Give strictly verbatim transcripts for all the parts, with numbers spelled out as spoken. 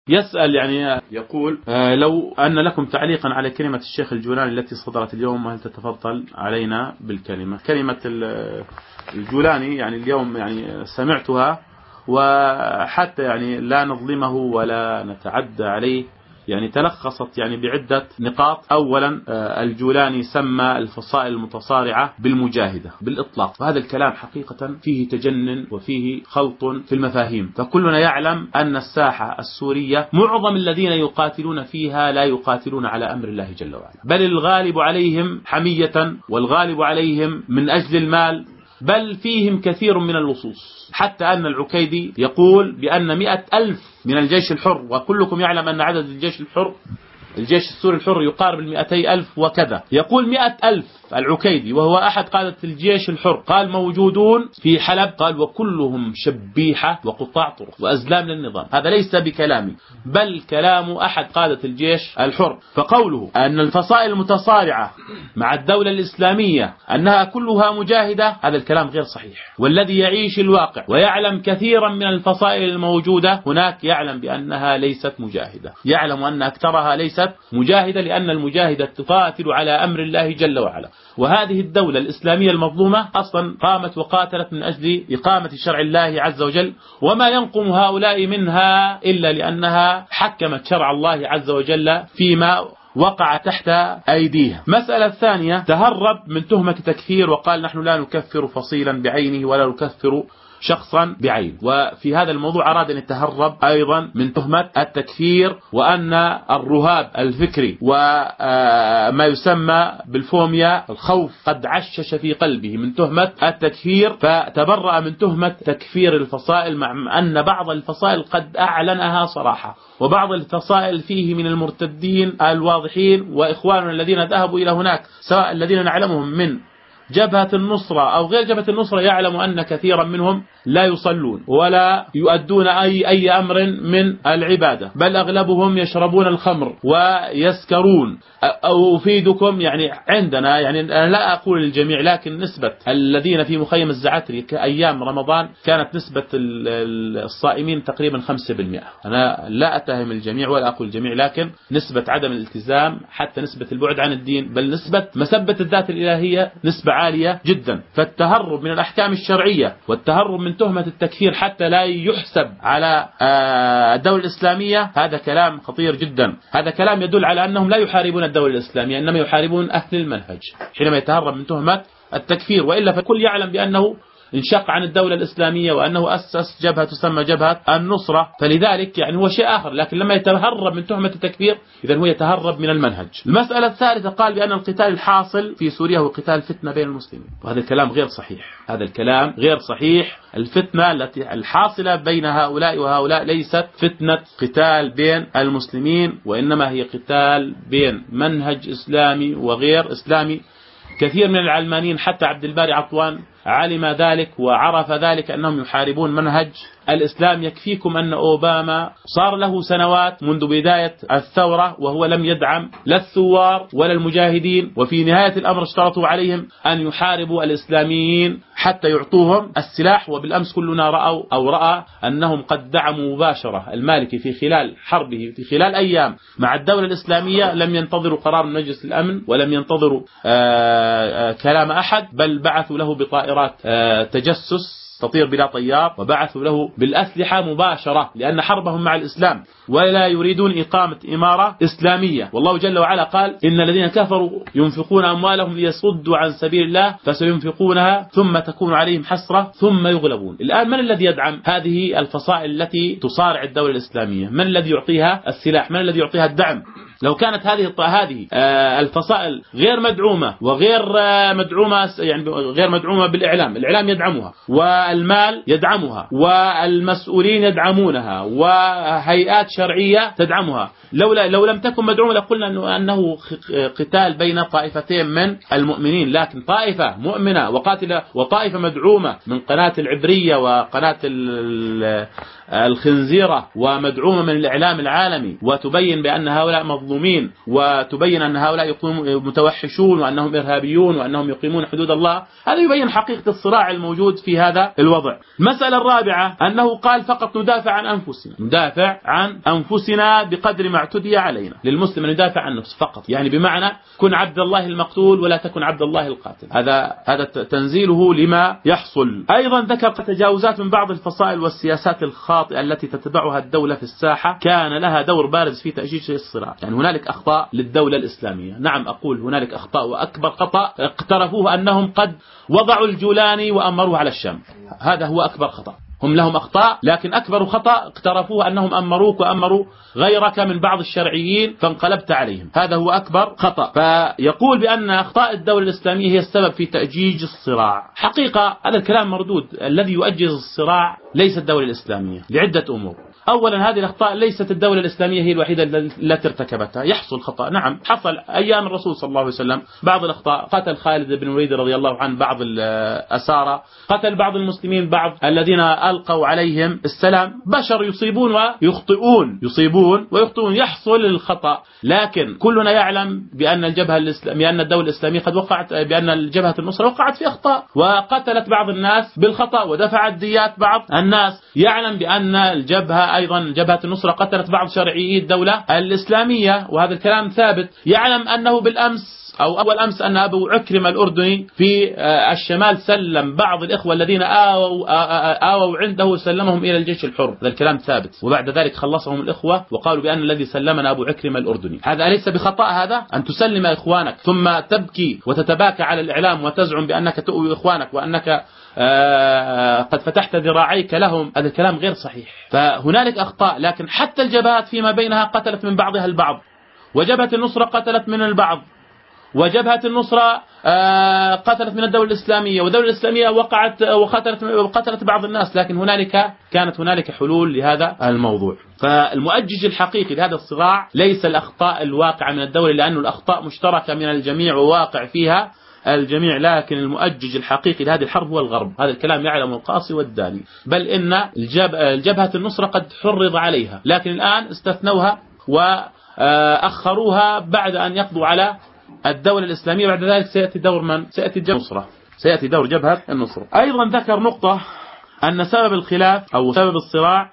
يسأل يعني يقول آه لو أن لكم تعليقا على كلمة الشيخ الجولاني التي صدرت اليوم، هل تتفضل علينا بالكلمة؟ كلمة الجولاني يعني اليوم يعني سمعتها، وحتى يعني لا نظلمه ولا نتعدى عليه، يعني تلخصت يعني بعدة نقاط. أولا الجولاني سمى الفصائل المتصارعة بالمجاهدة بالإطلاق، وهذا الكلام حقيقة فيه تجنن وفيه خلط في المفاهيم. فكلنا يعلم أن الساحة السورية معظم الذين يقاتلون فيها لا يقاتلون على أمر الله جل وعلا، بل الغالب عليهم حمية، والغالب عليهم من أجل المال، بل فيهم كثير من اللصوص. حتى أن العكيدي يقول بأن مئة ألف من الجيش الحر، وكلكم يعلم أن عدد الجيش الحر الجيش السوري الحر يقارب المئتي ألف وكذا. يقول مئة ألف العكيدي وهو أحد قادة الجيش الحر، قال موجودون في حلب، قال وكلهم شبيحة وقطاع طرق وأزلام للنظام. هذا ليس بكلامي بل كلام أحد قادة الجيش الحر. فقوله أن الفصائل المتصارعة مع الدولة الإسلامية أنها كلها مجاهدة، هذا الكلام غير صحيح. والذي يعيش الواقع ويعلم كثيرا من الفصائل الموجودة هناك يعلم بأنها ليست مجاهدة، يعلم أن أكثرها ليست مجاهدة، لأن المجاهدة تقاتل على أمر الله جل وعلا. وهذه الدولة الإسلامية المظلومة أصلا قامت وقاتلت من أجل إقامة شرع الله عز وجل، وما ينقم هؤلاء منها إلا لأنها حكمت شرع الله عز وجل فيما وقع تحت أيديها. مسألة ثانية، تهرب من تهمة تكفير وقال نحن لا نكفر فصيلا بعينه ولا نكفر شخصا بعين. وفي هذا الموضوع أراد أن يتهرب أيضا من تهمة التكفير، وأن الرهاب الفكري وما يسمى بالفوميا الخوف قد عشش في قلبه من تهمة التكفير، فتبرأ من تهمة تكفير الفصائل، مع أن بعض الفصائل قد أعلنها صراحة، وبعض الفصائل فيه من المرتدين الواضحين، وإخواننا الذين ذهبوا إلى هناك سواء الذين نعلمهم من جبهة النصرة أو غير جبهة النصرة يعلم أن كثيرا منهم لا يصلون ولا يؤدون أي, أي أمر من العبادة، بل أغلبهم يشربون الخمر ويسكرون. أفيدكم يعني عندنا، يعني أنا لا أقول الجميع، لكن نسبة الذين في مخيم الزعتري كأيام رمضان كانت نسبة الصائمين تقريبا خمسة بالمئة. أنا لا أتهم الجميع ولا أقول الجميع، لكن نسبة عدم الالتزام حتى نسبة البعد عن الدين بل نسبة مسبة الذات الإلهية نسبة عالية جدا. فالتهرب من الأحكام الشرعية والتهرب من تهمة التكفير حتى لا يحسب على الدولة الإسلامية هذا كلام خطير جدا. هذا كلام يدل على أنهم لا يحاربون الدولة الإسلامية، إنما يحاربون أهل المنهج حينما يتهرب من تهمة التكفير. وإلا فالكل يعلم بأنه انشق عن الدولة الإسلامية وأنه أسس جبهة تسمى جبهة النصرة، فلذلك يعني هو شيء آخر. لكن لما يتهرب من تهمة التكفير إذن هو يتهرب من المنهج. المسألة الثالثة، قال بأن القتال الحاصل في سوريا هو قتال فتنة بين المسلمين، وهذا الكلام غير صحيح. هذا الكلام غير صحيح. الفتنة التي الحاصلة بين هؤلاء وهؤلاء ليست فتنة قتال بين المسلمين، وإنما هي قتال بين منهج إسلامي وغير إسلامي. كثير من العلمانيين حتى عبد الباري عطوان علم ذلك وعرف ذلك أنهم يحاربون منهج الإسلام. يكفيكم أن أوباما صار له سنوات منذ بداية الثورة وهو لم يدعم لا الثوار ولا المجاهدين، وفي نهاية الأمر اشترطوا عليهم أن يحاربوا الإسلاميين حتى يعطوهم السلاح. وبالأمس كلنا رأوا أو رأى أنهم قد دعموا مباشرة المالكي في خلال حربه في خلال أيام مع الدولة الإسلامية. لم ينتظروا قرار من مجلس الأمن ولم ينتظروا آآ آآ كلام أحد، بل بعثوا له بطائرات تجسس تطير بلا طيار، وبعثوا له بالأسلحة مباشرة، لأن حربهم مع الإسلام ولا يريدون إقامة إمارة إسلامية. والله جل وعلا قال إن الذين كفروا ينفقون أموالهم ليصدوا عن سبيل الله فسينفقونها ثم تكون عليهم حسرة ثم يغلبون. الآن من الذي يدعم هذه الفصائل التي تصارع الدولة الإسلامية؟ من الذي يعطيها السلاح؟ من الذي يعطيها الدعم؟ لو كانت هذه هذه الفصائل غير مدعومة وغير مدعومة يعني غير مدعومة بالإعلام، الإعلام يدعمها والمال يدعمها والمسؤولين يدعمونها وهيئات شرعية تدعمها، لولا لو لم تكن مدعومة لقلنا أنه قتال بين طائفتين من المؤمنين. لكن طائفة مؤمنة وقاتلة وطائفة مدعومة من قناة العبرية وقناة الخنزيرة ومدعومة من الإعلام العالمي، وتبين بأن هؤلاء مظلومين، وتبين أن هؤلاء متوحشون وأنهم إرهابيون وأنهم يقيمون حدود الله، هذا يبين حقيقة الصراع الموجود في هذا الوضع. المسألة الرابعة أنه قال فقط ندافع عن أنفسنا، ندافع عن أنفسنا بقدر ما اعتدي علينا. للمسلم أن يدافع عن نفسه فقط، يعني بمعنى كن عبد الله المقتول ولا تكن عبد الله القاتل. هذا هذا تنزيله لما يحصل. أيضا ذكر تجاوزات من بعض الفصائل والسياسات الخاطئة التي تتبعها الدولة في الساحة كان لها دور بارز في تأجيج الصراع. يعني هنالك أخطاء للدولة الإسلامية، نعم أقول هنالك أخطاء، وأكبر خطأ اقترفوه أنهم قد وضعوا الجولاني وأمروه على الشام. هذا هو أكبر خطأ. هم لهم أخطاء، لكن أكبر خطأ اقترفوه أنهم أمروك وأمروا غيرك من بعض الشرعيين فانقلبت عليهم. هذا هو أكبر خطأ. فيقول بأن أخطاء الدولة الإسلامية هي السبب في تأجيج الصراع. حقيقة هذا الكلام مردود. الذي يؤجج الصراع ليس الدولة الإسلامية لعدة أمور. أولا هذه الأخطاء ليست الدولة الإسلامية هي الوحيدة التي ارتكبتها. يحصل خطأ، نعم حصل أيام الرسول صلى الله عليه وسلم بعض الأخطاء، قتل خالد بن الوليد رضي الله عنه بعض الأسارى، قتل بعض المسلمين بعض الذين ألقوا عليهم السلام. بشر يصيبون ويخطئون، يصيبون ويخطئون، يحصل الخطأ. لكن كلنا يعلم بأن الجبهة الإسلامية، بأن الدولة الإسلامية قد وقعت، بأن الجبهة النصرة وقعت في أخطاء وقتلت بعض الناس بالخطأ ودفعت ديات بعض الناس. يعلم بأن الجبهة أيضا جبهة النصرة قتلت بعض شرعيي الدولة الإسلامية، وهذا الكلام ثابت. يعلم أنه بالأمس أو أول أمس أن أبو عكرمة الأردني في الشمال سلم بعض الإخوة الذين آووا, آووا عنده سلمهم إلى الجيش الحر. هذا الكلام ثابت. وبعد ذلك خلصهم الإخوة وقالوا بأن الذي سلمنا أبو عكرمة الأردني. هذا أليس بخطأ؟ هذا أن تسلم إخوانك ثم تبكي وتتباكى على الإعلام وتزعم بأنك تؤوي إخوانك وأنك آه قد فتحت ذراعيك لهم. هذا الكلام غير صحيح. فهنالك أخطاء، لكن حتى الجبهات فيما بينها قتلت من بعضها البعض، وجبهة النصرة قتلت من البعض، وجبهة النصرة آه قتلت من الدولة الإسلامية، والدولة الإسلامية وقعت وقتلت وقتلت بعض الناس. لكن هنالك كانت هنالك حلول لهذا الموضوع. فالمؤجج الحقيقي لهذا الصراع ليس الأخطاء الواقعة من الدولة، لأن الأخطاء مشتركة من الجميع وواقع فيها الجميع، لكن المؤجج الحقيقي لهذه الحرب هو الغرب. هذا الكلام يعلم القاصي والداني. بل إن الجب... الجبهة النصرة قد حرض عليها، لكن الآن استثنوها وأخروها بعد أن يقضوا على الدولة الإسلامية. بعد ذلك سيأتي دور من؟ سيأتي جبهة النصرة، سيأتي دور جبهة النصرة. أيضا ذكر نقطة أن سبب الخلاف أو سبب الصراع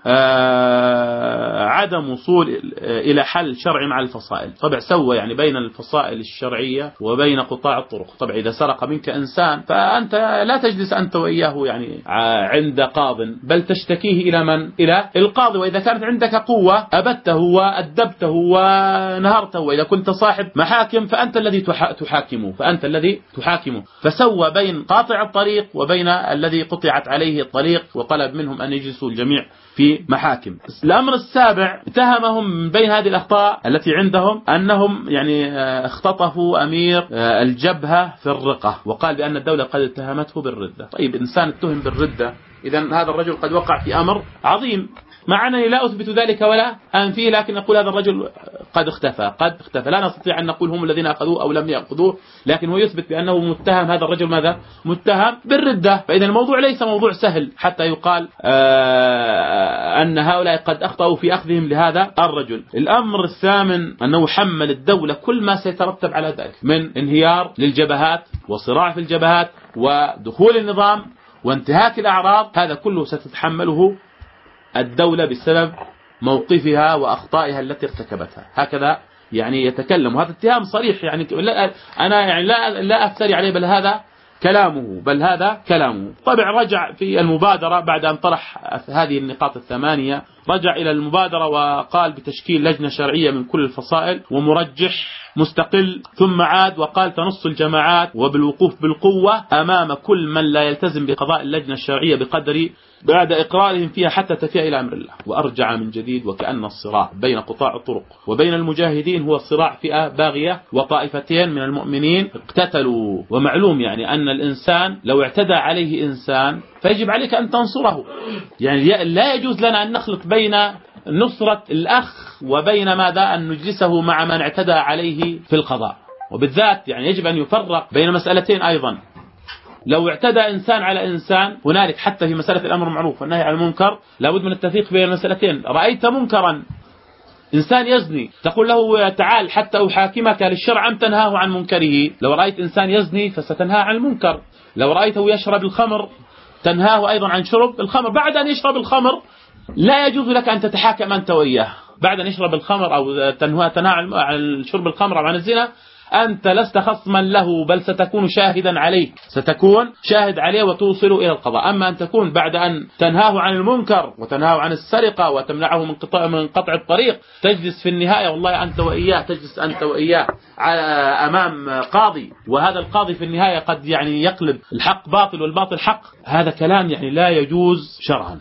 عدم وصول إلى حل شرعي مع الفصائل. طبعا سوى يعني بين الفصائل الشرعية وبين قطاع الطرق. طبعا إذا سرق منك إنسان فأنت لا تجلس أنت وإياه يعني عند قاض، بل تشتكيه إلى من؟ إلى القاضي. وإذا كانت عندك قوة أبدته وأدبته ونهرته، وإذا كنت صاحب محاكم فأنت الذي تحاكمه فأنت الذي تحاكمه. فسوى بين قاطع الطريق وبين الذي قطعت عليه الطريق، وطلب منهم أن يجلسوا الجميع في محاكم. الأمر السابع اتهمهم من بين هذه الأخطاء التي عندهم أنهم يعني اختطفوا أمير الجبهة في الرقة، وقال بأن الدولة قد اتهمته بالردة. طيب إنسان اتهم بالردة، إذن هذا الرجل قد وقع في أمر عظيم، مع أنني لا أثبت ذلك ولا أنفيه، لكن أقول هذا الرجل قد اختفى قد اختفى لا نستطيع أن نقول هم الذين أخذوه أو لم يأخذوه، لكن هو يثبت بأنه متهم. هذا الرجل ماذا؟ متهم بالردة. فإذا الموضوع ليس موضوع سهل حتى يقال آه أن هؤلاء قد أخطأوا في أخذهم لهذا الرجل. الأمر الثامن أنه حمل الدولة كل ما سيترتب على ذلك من انهيار للجبهات وصراع في الجبهات ودخول النظام وانتهاك الأعراض. هذا كله ستتحمله الدولة بسبب موقفها وأخطائها التي ارتكبتها. هكذا يعني يتكلم، وهذا اتهام صريح. يعني لا أنا يعني لا لا أفتري عليه، بل هذا كلامه بل هذا كلامه. طبعا رجع في المبادرة بعد أن طرح هذه النقاط الثمانية، رجع إلى المبادرة وقال بتشكيل لجنة شرعية من كل الفصائل ومرجح مستقل، ثم عاد وقال تنص الجماعات وبالوقوف بالقوة أمام كل من لا يلتزم بقضاء اللجنة الشرعية بقدر بعد إقرارهم فيها حتى تفيء إلى أمر الله. وأرجع من جديد وكأن الصراع بين قطاع الطرق وبين المجاهدين هو صراع فئة باغية، وطائفتين من المؤمنين اقتتلوا. ومعلوم يعني أن الإنسان لو اعتدى عليه إنسان فيجب عليك أن تنصره. يعني لا يجوز لنا أن نخلط بين نصرة الأخ وبين ماذا أن نجلسه مع من اعتدى عليه في القضاء. وبالذات يعني يجب أن يفرق بين مسألتين أيضا. لو اعتدى إنسان على إنسان، هنالك حتى في مسألة الأمر بالمعروف والنهي عن المنكر لابد من التفريق بين المسألتين. رأيت منكرا، إنسان يزني، تقول له تعال حتى أحاكمك للشرع أم تنهاه عن منكره؟ لو رأيت إنسان يزني فستنهاه عن المنكر. لو رأيته يشرب الخمر تنهاه أيضا عن شرب الخمر. بعد أن يشرب الخمر لا يجوز لك أن تتحاكم أنت وإياه. بعد أن يشرب الخمر أو تنهى عن شرب الخمر أو عن الزنا، أنت لست خصما له، بل ستكون شاهدا عليك، ستكون شاهد عليه وتوصل إلى القضاء. أما أن تكون بعد أن تنهاه عن المنكر وتنهاه عن السرقة وتمنعه من قطع من قطع الطريق، تجلس في النهاية والله أنت وإياه، تجلس أنت وإياه أمام قاضي، وهذا القاضي في النهاية قد يعني يقلب الحق باطل والباطل حق. هذا كلام يعني لا يجوز شرعا.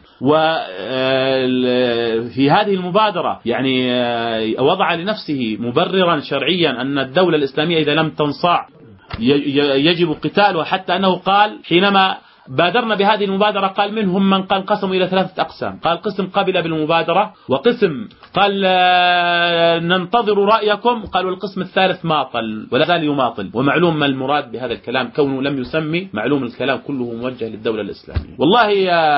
وفي هذه المبادرة يعني وضع لنفسه مبررا شرعيا أن الدولة الإسلامية إذا لم تنصاع يجب قتالها، حتى أنه قال حينما بادرنا بهذه المبادرة قال منهم من قال قسموا إلى ثلاثة أقسام، قال قسم قبل بالمبادرة، وقسم قال ننتظر رأيكم، قال والقسم الثالث ماطل ولا زال يماطل. ومعلوم ما المراد بهذا الكلام، كونه لم يسمي، معلوم الكلام كله موجه للدولة الإسلامية. والله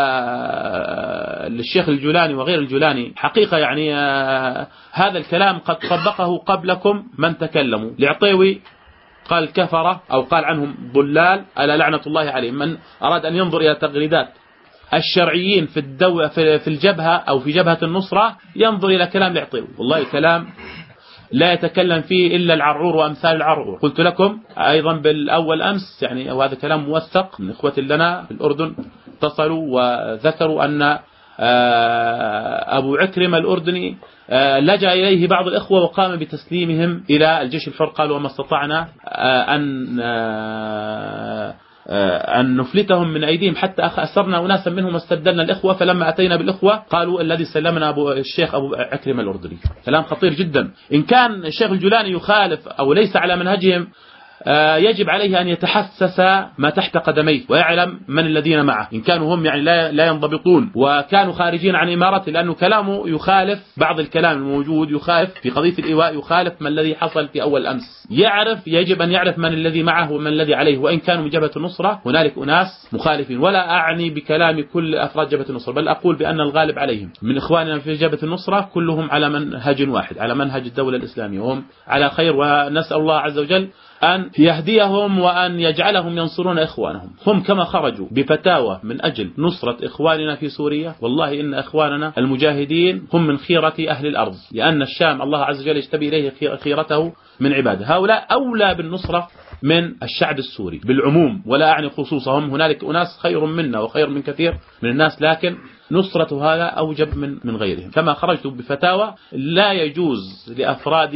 للشيخ الجولاني وغير الجولاني حقيقة يعني هذا الكلام قد طبقه قبلكم من تكلموا. العطيوي قال كفرة أو قال عنهم ضلال ألا لعنة الله عليهم. من أراد أن ينظر إلى تغريدات الشرعيين في الدو في الجبهة أو في جبهة النصرة ينظر إلى كلام العطيوي. والله كلام لا يتكلم فيه إلا العرعور وأمثال العرعور. قلت لكم أيضا بالأول أمس يعني وهذا كلام موثق من إخوة لنا في الأردن، اتصلوا وذكروا أن أبو عكرمة الأردني لجأ إليه بعض الإخوة وقام بتسليمهم إلى الجيش الحر. قالوا وما استطعنا أن أن نفلتهم من أيديهم حتى أسرنا أناسا منهم واستبدلنا الإخوة. فلما أتينا بالإخوة قالوا الذي سلمنا أبو الشيخ أبو عكرمة الأردني. كلام خطير جدا. إن كان الشيخ الجولاني يخالف أو ليس على منهجهم يجب عليه أن يتحسس ما تحت قدميه ويعلم من الذين معه، إن كانوا هم يعني لا لا ينضبطون وكانوا خارجين عن إمارته، لأنه كلامه يخالف بعض الكلام الموجود، يخالف في قضية الإيواء، يخالف ما الذي حصل في أول أمس. يعرف يجب أن يعرف من الذي معه ومن الذي عليه. وإن كانوا من جبهة النصرة هنالك أناس مخالفين، ولا أعني بكلام كل أفراد جبهة النصرة، بل أقول بأن الغالب عليهم من إخواننا في جبهة النصرة كلهم على منهج واحد، على منهج الدولة الإسلامية، وهم على خير. ونسأل الله عز وجل أن يهديهم وأن يجعلهم ينصرون إخوانهم. هم كما خرجوا بفتاوى من أجل نصرة إخواننا في سوريا، والله إن إخواننا المجاهدين هم من خيرة أهل الأرض، لأن الشام الله عز وجل يجتبي إليه خيرته من عباده. هؤلاء أولى بالنصرة من الشعب السوري بالعموم، ولا أعني خصوصهم. هنالك أناس خير منا وخير من كثير من الناس، لكن نصرة هذا أوجب من من غيرهم. كما خرجتوا بفتاوى لا يجوز لأفراد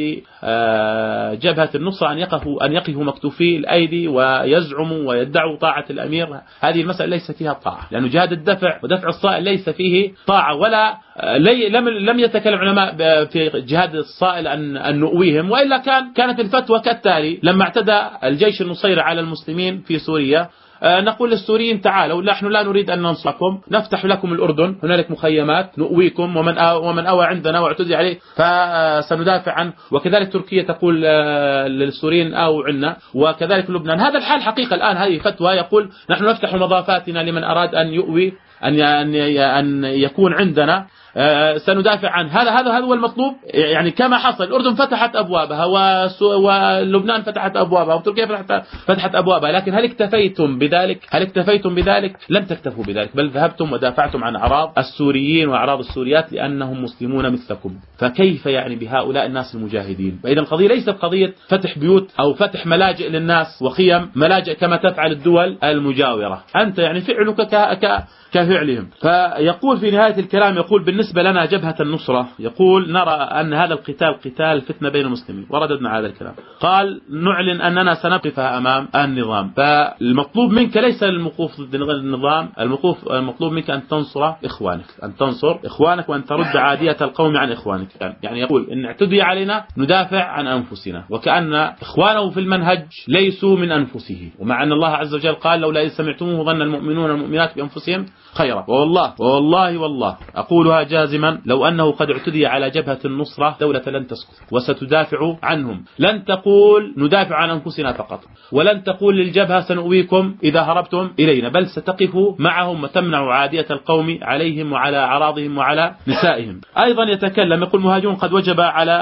جبهة النصرة أن يقفوا أن يقفوا مكتوفي الأيدي ويزعموا ويدعوا طاعة الأمير. هذه المسألة ليس فيها طاعة، لأنه جهاد الدفع ودفع الصائل ليس فيه طاعة، ولا لي لم لم يتكلم علماء في جهاد الصائل أن أن نؤويهم، وإلا كان كانت الفتوى كالتالي: لما اعتدى الجيش النصيري على المسلمين في سوريا نقول للسوريين تعالوا نحن لا نريد أن ننصركم، نفتح لكم الأردن، هنالك مخيمات نؤويكم، ومن ومن أوى عندنا واعتدي عليه فسندافع عنه. وكذلك تركيا تقول للسوريين أو عنا، وكذلك لبنان. هذا الحال حقيقة الآن. هذه فتوى يقول نحن نفتح مضافاتنا لمن أراد أن يؤوي أن أن يكون عندنا، سندافع عنه. هذا هذا هذا هو المطلوب. يعني كما حصل الأردن فتحت أبوابها ولبنان فتحت أبوابها وتركيا فتحت فتحت أبوابها، لكن هل اكتفيتم بذلك؟ هل اكتفيتم بذلك؟ لم تكتفوا بذلك، بل ذهبتم ودافعتم عن أعراض السوريين وأعراض السوريات لأنهم مسلمون مثلكم. فكيف يعني بهؤلاء الناس المجاهدين؟ فإذا القضية ليست قضية فتح بيوت أو فتح ملاجئ للناس وخيم ملاجئ كما تفعل الدول المجاورة. أنت يعني فعلك ك ك كفعلهم. فيقول في نهاية الكلام، يقول بالنسبة لنا جبهة النصرة، يقول نرى أن هذا القتال قتال فتنة بين المسلمين، ورددنا هذا الكلام. قال نعلن أننا سنقفها أمام النظام. فالمطلوب منك ليس الموقوف ضد النظام، الموقوف المطلوب منك أن تنصر إخوانك، أن تنصر إخوانك وأن ترد عادية القوم عن إخوانك. يعني يقول إن اعتدي علينا ندافع عن أنفسنا، وكأن إخوانه في المنهج ليسوا من أنفسه، ومع أن الله عز وجل قال لولا إذ سمعتموه ظن المؤمنون والمؤمنات بأنفسهم خيرا. والله والله والله أقولها جازما، لو أنه قد اعتدي على جبهة النصرة دولة لن تسكت وستدافع عنهم. لن تقول ندافع عن أنفسنا فقط، ولن تقول للجبهة سنؤويكم إذا هربتم إلينا، بل ستقف معهم وتمنع عادية القوم عليهم وعلى أعراضهم وعلى نسائهم. أيضا يتكلم يقول مهاجرون قد وجب على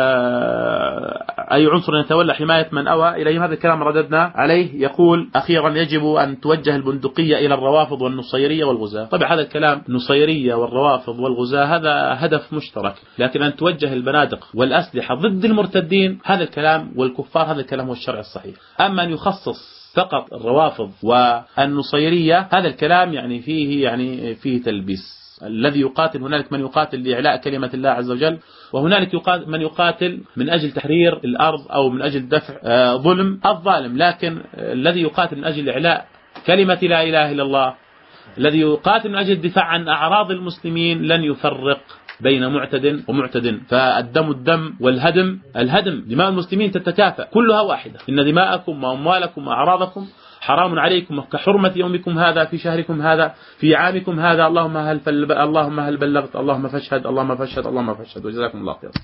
أي عنصر يتولى حماية من أوى إليهم. هذا الكلام رددنا عليه. يقول أخيرا يجب أن توجه البندقية إلى الروافض والنصيرية والغزاة. طبعا هذا الكلام النصيرية والروافض والغزاة هذا هدف مشترك، لكن أن توجه البنادق والأسلحة ضد المرتدين هذا الكلام والكفار هذا الكلام هو الشرع الصحيح. أما أن يخصص فقط الروافض والنصيرية هذا الكلام يعني فيه يعني فيه تلبيس. الذي يقاتل هنالك من يقاتل لإعلاء كلمة الله عز وجل، وهنالك من يقاتل من أجل تحرير الأرض أو من أجل دفع ظلم الظالم. لكن الذي يقاتل من أجل إعلاء كلمة لا إله إلا الله، الذي يقاتل من أجل الدفاع عن أعراض المسلمين لن يفرق بين معتد ومعتد. فالدم الدم والهدم الهدم، دماء المسلمين تتكافأ كلها واحدة. إن دماءكم وأموالكم وأعراضكم حرام عليكم كحرمة يومكم هذا في شهركم هذا في عامكم هذا. اللهم هل اللهم هل بلغت، اللهم فاشهد، اللهم فاشهد، اللهم فاشهد. وجزاكم الله خيرا.